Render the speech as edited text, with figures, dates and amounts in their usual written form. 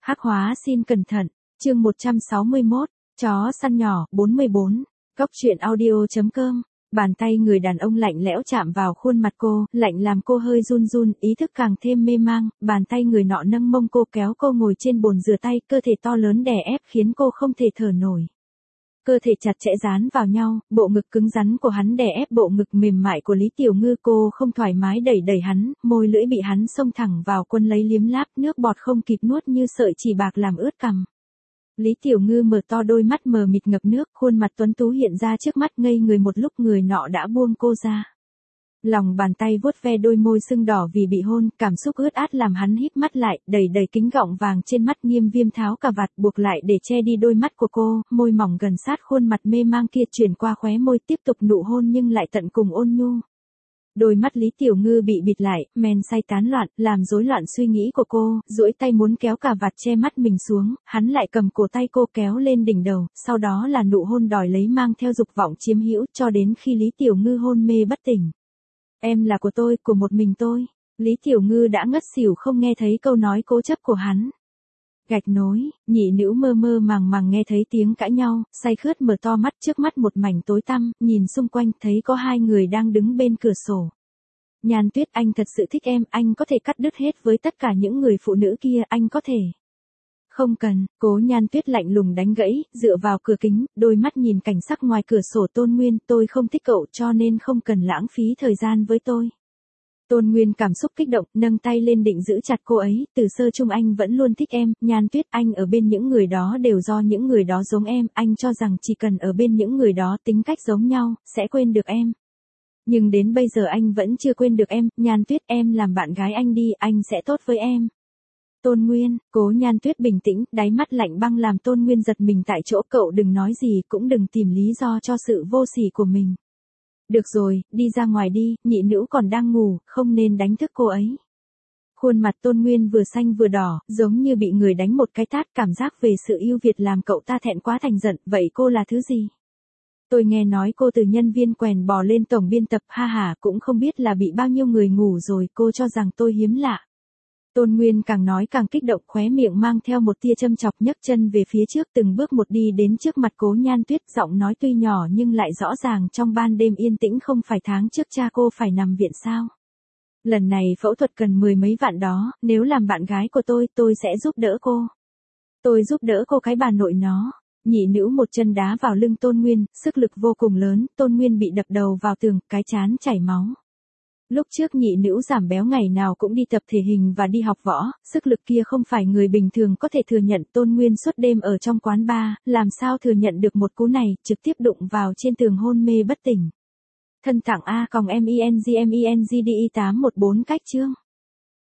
Hắc hóa xin cẩn thận, chương 161, chó săn nhỏ, 44, Cóc truyện audio.com. Bàn tay người đàn ông lạnh lẽo chạm vào khuôn mặt cô, lạnh làm cô hơi run run, ý thức càng thêm mê mang, bàn tay người nọ nâng mông cô kéo cô ngồi trên bồn rửa tay, cơ thể to lớn đè ép khiến cô không thể thở nổi. Cơ thể chặt chẽ dán vào nhau, bộ ngực cứng rắn của hắn đè ép bộ ngực mềm mại của Lý Tiểu Ngư, cô không thoải mái đẩy đẩy hắn, môi lưỡi bị hắn xông thẳng vào quân lấy liếm láp, nước bọt không kịp nuốt như sợi chỉ bạc làm ướt cằm. Lý Tiểu Ngư mở to đôi mắt mờ mịt ngập nước, khuôn mặt tuấn tú hiện ra trước mắt, ngây người một lúc người nọ đã buông cô ra. Lòng bàn tay vuốt ve đôi môi sưng đỏ vì bị hôn, cảm xúc ướt át làm hắn híp mắt lại, đẩy đẩy kính gọng vàng trên mắt, nghiêm viêm tháo cà vạt buộc lại để che đi đôi mắt của cô, môi mỏng gần sát khuôn mặt mê mang kia chuyển qua khóe môi, tiếp tục nụ hôn nhưng lại tận cùng ôn nhu. Đôi mắt Lý Tiểu Ngư bị bịt lại, men say tán loạn, làm rối loạn suy nghĩ của cô, duỗi tay muốn kéo cà vạt che mắt mình xuống, hắn lại cầm cổ tay cô kéo lên đỉnh đầu, sau đó là nụ hôn đòi lấy mang theo dục vọng chiếm hữu, cho đến khi Lý Tiểu Ngư hôn mê bất tỉnh. Em là của tôi, của một mình tôi. Lý Tiểu Ngư đã ngất xỉu không nghe thấy câu nói cố chấp của hắn. Gạch nối, nhị nữ mơ mơ màng màng nghe thấy tiếng cãi nhau, say khướt mở to mắt, trước mắt một mảnh tối tăm, nhìn xung quanh thấy có hai người đang đứng bên cửa sổ. Nhan Tuyết, anh thật sự thích em, anh có thể cắt đứt hết với tất cả những người phụ nữ kia, anh có thể. Không cần, Cố Nhan Tuyết lạnh lùng đánh gãy, dựa vào cửa kính, đôi mắt nhìn cảnh sắc ngoài cửa sổ. Tôn Nguyên, tôi không thích cậu cho nên không cần lãng phí thời gian với tôi. Tôn Nguyên cảm xúc kích động, nâng tay lên định giữ chặt cô ấy, từ sơ chung anh vẫn luôn thích em, Nhan Tuyết, anh ở bên những người đó đều do những người đó giống em, anh cho rằng chỉ cần ở bên những người đó tính cách giống nhau, sẽ quên được em. Nhưng đến bây giờ anh vẫn chưa quên được em, Nhan Tuyết, em làm bạn gái anh đi, anh sẽ tốt với em. Tôn Nguyên, Cố Nhan Tuyết bình tĩnh, đáy mắt lạnh băng làm Tôn Nguyên giật mình tại chỗ, cậu đừng nói gì, cũng đừng tìm lý do cho sự vô sỉ của mình. Được rồi, đi ra ngoài đi, nhị nữ còn đang ngủ, không nên đánh thức cô ấy. Khuôn mặt Tôn Nguyên vừa xanh vừa đỏ, giống như bị người đánh một cái tát, cảm giác về sự ưu việt làm cậu ta thẹn quá thành giận, vậy cô là thứ gì? Tôi nghe nói cô từ nhân viên quèn bò lên tổng biên tập, ha ha, cũng không biết là bị bao nhiêu người ngủ rồi, cô cho rằng tôi hiếm lạ. Tôn Nguyên càng nói càng kích động, khóe miệng mang theo một tia châm chọc, nhấc chân về phía trước từng bước một đi đến trước mặt Cố Nhan Tuyết, giọng nói tuy nhỏ nhưng lại rõ ràng, trong ban đêm yên tĩnh không phải tháng trước cha cô phải nằm viện sao? Lần này phẫu thuật cần 10 mấy vạn đó, nếu làm bạn gái của tôi sẽ giúp đỡ cô. Tôi giúp đỡ cô cái bà nội nó. Nhị nữ một chân đá vào lưng Tôn Nguyên, sức lực vô cùng lớn, Tôn Nguyên bị đập đầu vào tường, cái trán chảy máu. Lúc trước nhị nữ giảm béo ngày nào cũng đi tập thể hình và đi học võ, sức lực kia không phải người bình thường có thể thừa nhận. Tôn Nguyên suốt đêm ở trong quán bar, làm sao thừa nhận được một cú này, trực tiếp đụng vào trên tường hôn mê bất tỉnh. Thân thẳng A còng MENGDI 814 cách chương.